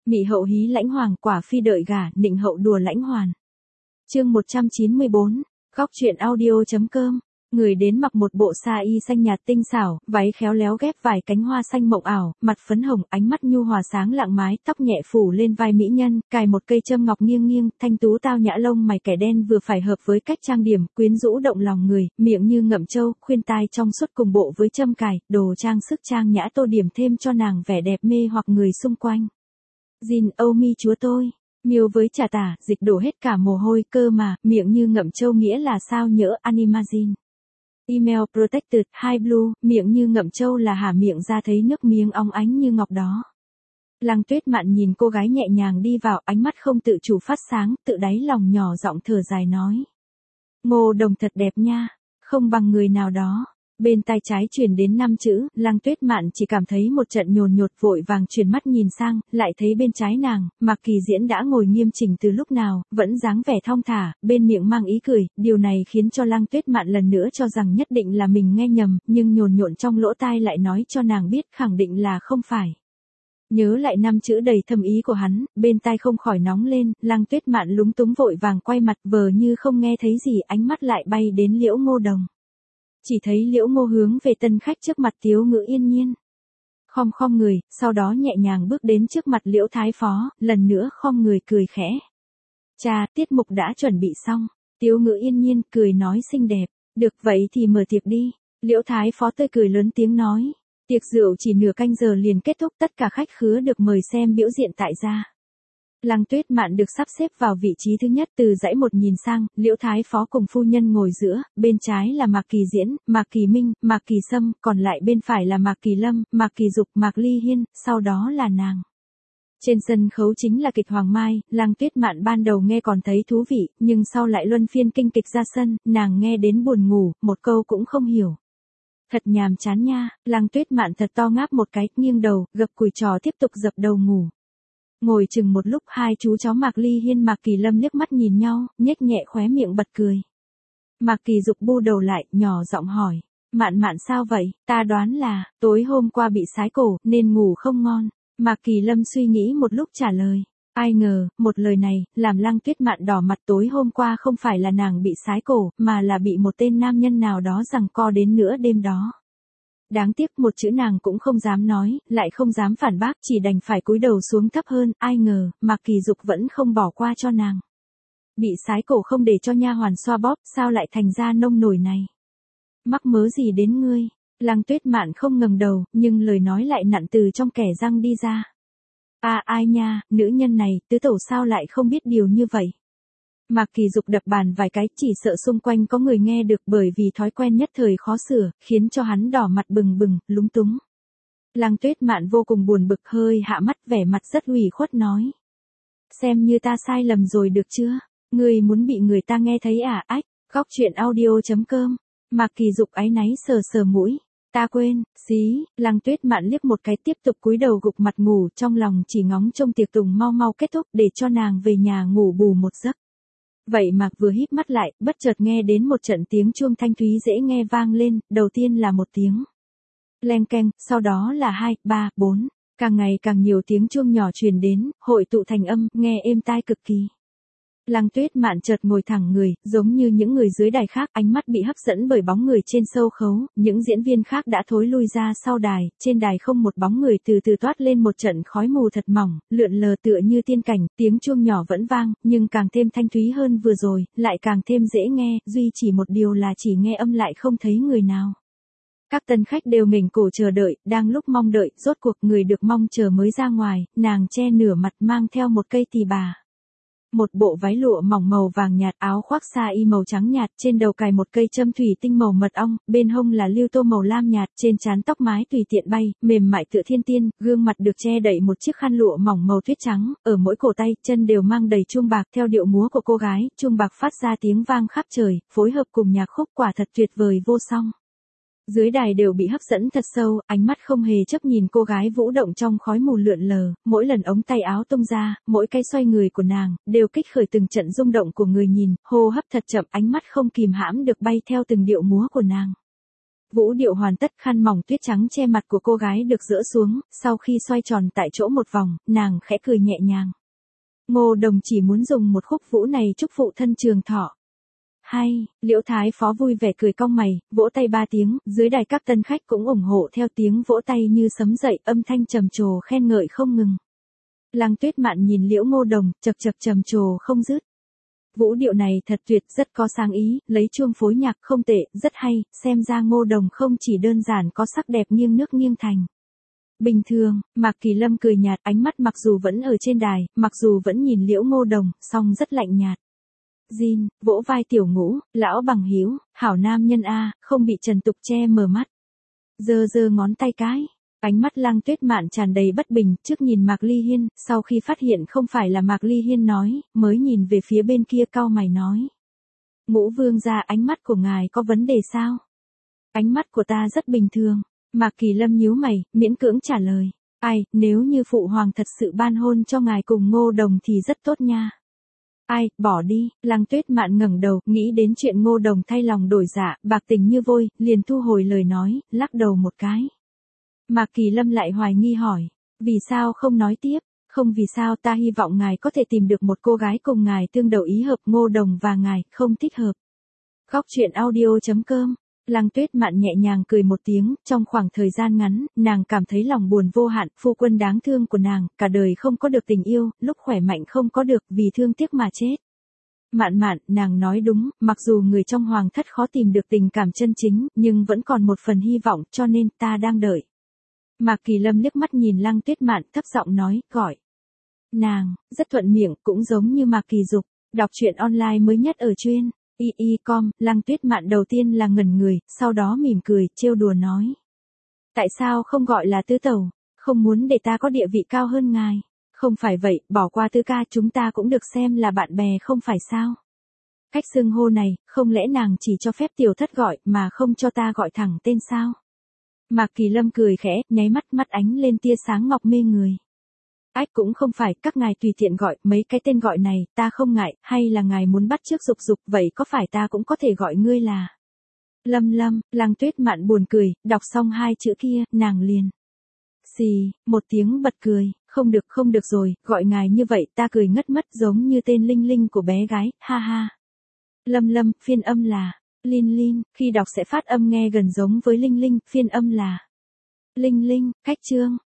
Mị hậu hí lãnh hoàng, quả phi đợi gả, nịnh hậu đùa lãnh hoàn. Chương 194, góc truyện audio.com. Người đến mặc một bộ sa y xanh nhạt tinh xảo, váy khéo léo ghép vài cánh hoa xanh mộng ảo, mặt phấn hồng, ánh mắt nhu hòa sáng lạng mái, tóc nhẹ phủ lên vai mỹ nhân, cài một cây châm ngọc nghiêng nghiêng, thanh tú tao nhã, lông mày kẻ đen vừa phải hợp với cách trang điểm, quyến rũ động lòng người, miệng như ngậm trâu, khuyên tai trong suốt cùng bộ với châm cài, đồ trang sức trang nhã tô điểm thêm cho nàng vẻ đẹp mê hoặc người xung quanh. Jin, Âu mi chúa tôi. Miêu với trà tả, dịch đổ hết cả mồ hôi, cơ mà, miệng như ngậm trâu nghĩa là sao nhỡ Animazin. Email protected, high blue, miệng như ngậm trâu là hả miệng ra thấy nước miếng óng ánh như ngọc đó. Lăng Tuyết Mạn nhìn cô gái nhẹ nhàng đi vào, ánh mắt không tự chủ phát sáng, tự đáy lòng nhỏ giọng thở dài nói. Ngô Đồng thật đẹp nha, không bằng người nào đó. Bên tai trái truyền đến 5 chữ, Lăng Tuyết Mạn chỉ cảm thấy một trận nhồn nhột, vội vàng chuyển mắt nhìn sang, lại thấy bên trái nàng, Mạc Kỳ Diễn đã ngồi nghiêm chỉnh từ lúc nào, vẫn dáng vẻ thong thả, bên miệng mang ý cười, điều này khiến cho Lăng Tuyết Mạn lần nữa cho rằng nhất định là mình nghe nhầm, nhưng nhồn nhộn trong lỗ tai lại nói cho nàng biết khẳng định là không phải. Nhớ lại 5 chữ đầy thâm ý của hắn, bên tai không khỏi nóng lên, Lăng Tuyết Mạn lúng túng vội vàng quay mặt, vờ như không nghe thấy gì, ánh mắt lại bay đến Liễu Ngô Đồng. Chỉ thấy Liễu Ngô hướng về tân khách trước mặt Tiếu Ngữ yên nhiên. Khom người, sau đó nhẹ nhàng bước đến trước mặt Liễu Thái Phó, lần nữa khom người cười khẽ. Cha, tiết mục đã chuẩn bị xong. Tiếu Ngữ yên nhiên cười nói xinh đẹp. Được vậy thì mở tiệc đi. Liễu Thái Phó tươi cười lớn tiếng nói. Tiệc rượu chỉ nửa canh giờ liền kết thúc, tất cả khách khứa được mời xem biểu diễn tại gia. Lăng Tuyết Mạn được sắp xếp vào vị trí thứ nhất, từ dãy một nhìn sang, Liễu Thái Phó cùng phu nhân ngồi giữa, bên trái là Mạc Kỳ Diễn, Mạc Kỳ Minh, Mạc Kỳ Sâm, còn lại bên phải là Mạc Kỳ Lâm, Mạc Kỳ Dục, Mạc Ly Hiên, sau đó là nàng. Trên sân khấu chính là kịch Hoàng Mai, Lăng Tuyết Mạn ban đầu nghe còn thấy thú vị, nhưng sau lại luân phiên kinh kịch ra sân, nàng nghe đến buồn ngủ, một câu cũng không hiểu. Thật nhàm chán nha, Lăng Tuyết Mạn thật to ngáp một cái, nghiêng đầu, gập cùi trò tiếp tục dập đầu ngủ. Ngồi chừng một lúc, hai chú cháu Mạc Ly Hiên Mạc Kỳ Lâm liếc mắt nhìn nhau, nhếch nhẹ khóe miệng bật cười. Mạc Kỳ Dục bu đầu lại, nhỏ giọng hỏi. Mạn Mạn sao vậy? Ta đoán là, tối hôm qua bị sái cổ, nên ngủ không ngon. Mạc Kỳ Lâm suy nghĩ một lúc trả lời. Ai ngờ, một lời này, làm Lăng Tuyết Mạn đỏ mặt. Tối hôm qua không phải là nàng bị sái cổ, mà là bị một tên nam nhân nào đó giằng co đến nửa đêm đó. Đáng tiếc một chữ nàng cũng không dám nói, lại không dám phản bác, chỉ đành phải cúi đầu xuống thấp hơn, ai ngờ, Mạc Kỳ Dục vẫn không bỏ qua cho nàng. Bị sái cổ không để cho nha hoàn xoa bóp, sao lại thành ra nông nổi này? Mắc mớ gì đến ngươi? Lăng Tuyết Mạn không ngẩng đầu, nhưng lời nói lại nặn từ trong kẻ răng đi ra. Ai nha, nữ nhân này, tứ tẩu sao lại không biết điều như vậy? Mạc Kỳ Dục đập bàn vài cái, chỉ sợ xung quanh có người nghe được, bởi vì thói quen nhất thời khó sửa, khiến cho hắn đỏ mặt bừng bừng, lúng túng. Lăng Tuyết Mạn vô cùng buồn bực, hơi hạ mắt, vẻ mặt rất ủy khuất nói. Xem như ta sai lầm rồi được chưa? Ngươi muốn bị người ta nghe thấy à? Ách, góc truyện audio.com. Mạc Kỳ Dục áy náy sờ sờ mũi. Ta quên, xí, Lăng Tuyết Mạn liếc một cái, tiếp tục cúi đầu gục mặt ngủ, trong lòng chỉ ngóng trông tiệc tùng mau mau kết thúc để cho nàng về nhà ngủ bù một giấc. Vậy mà vừa híp mắt lại, bất chợt nghe đến một trận tiếng chuông thanh thúy dễ nghe vang lên, đầu tiên là một tiếng leng keng, sau đó là 2, 3, 4, càng ngày càng nhiều tiếng chuông nhỏ truyền đến, hội tụ thành âm, nghe êm tai cực kỳ. Lăng Tuyết Mạn chợt ngồi thẳng người, giống như những người dưới đài khác, ánh mắt bị hấp dẫn bởi bóng người trên sâu khấu, những diễn viên khác đã thối lui ra sau đài, trên đài không một bóng người, từ từ toát lên một trận khói mù thật mỏng, lượn lờ tựa như tiên cảnh, tiếng chuông nhỏ vẫn vang, nhưng càng thêm thanh thúy hơn vừa rồi, lại càng thêm dễ nghe, duy chỉ một điều là chỉ nghe âm lại không thấy người nào. Các tân khách đều nghềnh cổ chờ đợi, đang lúc mong đợi, rốt cuộc người được mong chờ mới ra ngoài, nàng che nửa mặt mang theo một cây tỳ bà. Một bộ váy lụa mỏng màu vàng nhạt, áo khoác sa y màu trắng nhạt, trên đầu cài một cây châm thủy tinh màu mật ong, bên hông là lưu tô màu lam nhạt, trên trán tóc mái tùy tiện bay, mềm mại tựa thiên tiên, gương mặt được che đậy một chiếc khăn lụa mỏng màu tuyết trắng, ở mỗi cổ tay, chân đều mang đầy chuông bạc, theo điệu múa của cô gái, chuông bạc phát ra tiếng vang khắp trời, phối hợp cùng nhạc khúc quả thật tuyệt vời vô song. Dưới đài đều bị hấp dẫn thật sâu, ánh mắt không hề chấp nhìn cô gái vũ động trong khói mù lượn lờ, mỗi lần ống tay áo tung ra, mỗi cái xoay người của nàng, đều kích khởi từng trận rung động của người nhìn, hô hấp thật chậm, ánh mắt không kìm hãm được bay theo từng điệu múa của nàng. Vũ điệu hoàn tất, khăn mỏng tuyết trắng che mặt của cô gái được dỡ xuống, sau khi xoay tròn tại chỗ một vòng, nàng khẽ cười nhẹ nhàng. Ngô Đồng chỉ muốn dùng một khúc vũ này chúc phụ thân trường thọ. Hay, Liễu Thái Phó vui vẻ cười cong mày, vỗ tay 3 tiếng, dưới đài các tân khách cũng ủng hộ theo tiếng vỗ tay như sấm dậy, âm thanh trầm trồ khen ngợi không ngừng. Lăng Tuyết Mạn nhìn Liễu Ngô Đồng, chậc chậc trầm trồ không dứt. Vũ điệu này thật tuyệt, rất có sáng ý, lấy chuông phối nhạc không tệ, rất hay, xem ra Ngô Đồng không chỉ đơn giản có sắc đẹp nghiêng nước nghiêng thành. Bình thường, Mạc Kỳ Lâm cười nhạt, ánh mắt mặc dù vẫn ở trên đài, mặc dù vẫn nhìn Liễu Ngô Đồng, song rất lạnh nhạt. Jin, vỗ vai Tiểu Ngũ, lão bằng hữu, hảo nam nhân a, không bị Trần Tục che mờ mắt. Giơ giơ ngón tay cái. Ánh mắt Lăng Tuyết Mạn tràn đầy bất bình, trước nhìn Mạc Ly Hiên, sau khi phát hiện không phải là Mạc Ly Hiên nói, mới nhìn về phía bên kia cau mày nói. Ngũ vương gia, ánh mắt của ngài có vấn đề sao? Ánh mắt của ta rất bình thường. Mạc Kỳ Lâm nhíu mày, miễn cưỡng trả lời. Ai, nếu như phụ hoàng thật sự ban hôn cho ngài cùng Ngô Đồng thì rất tốt nha. Ai, bỏ đi, Lăng Tuyết Mạn ngẩng đầu, nghĩ đến chuyện Ngô Đồng thay lòng đổi dạ, bạc tình như vôi, liền thu hồi lời nói, lắc đầu một cái. Mạc Kỳ Lâm lại hoài nghi hỏi, vì sao không nói tiếp, không vì sao, ta hy vọng ngài có thể tìm được một cô gái cùng ngài tương đầu ý hợp, Ngô Đồng và ngài, không thích hợp. Góc truyện audio.com. Lăng Tuyết Mạn nhẹ nhàng cười một tiếng, trong khoảng thời gian ngắn, nàng cảm thấy lòng buồn vô hạn, phu quân đáng thương của nàng, cả đời không có được tình yêu, lúc khỏe mạnh không có được, vì thương tiếc mà chết. Mạn Mạn, nàng nói đúng, mặc dù người trong hoàng thất khó tìm được tình cảm chân chính, nhưng vẫn còn một phần hy vọng, cho nên ta đang đợi. Mạc Kỳ Lâm liếc mắt nhìn Lăng Tuyết Mạn, thấp giọng nói, gọi. Nàng, rất thuận miệng, cũng giống như Mạc Kỳ Dục, đọc truyện online mới nhất ở chuyên. com, Lăng Tuyết Mạn đầu tiên là ngẩn người, sau đó mỉm cười, trêu đùa nói. Tại sao không gọi là tứ tẩu, không muốn để ta có địa vị cao hơn ngài. Không phải vậy, bỏ qua tứ ca, chúng ta cũng được xem là bạn bè không phải sao. Cách xưng hô này, không lẽ nàng chỉ cho phép tiểu thất gọi mà không cho ta gọi thẳng tên sao? Mạc Kỳ Lâm cười khẽ, nháy mắt, mắt ánh lên tia sáng ngọc mê người. Ách, cũng không phải, các ngài tùy tiện gọi, mấy cái tên gọi này, ta không ngại, hay là ngài muốn bắt chước Dục Dục, vậy có phải ta cũng có thể gọi ngươi là Lâm Lâm. Lăng Tuyết Mạn buồn cười, đọc xong 2 chữ kia, nàng liền. Xì, một tiếng bật cười, không được rồi, gọi ngài như vậy, ta cười ngất mất giống như tên Linh Linh của bé gái, ha ha. Lâm Lâm, phiên âm là Linh Linh, khi đọc sẽ phát âm nghe gần giống với Linh Linh, phiên âm là Linh Linh, cách chương.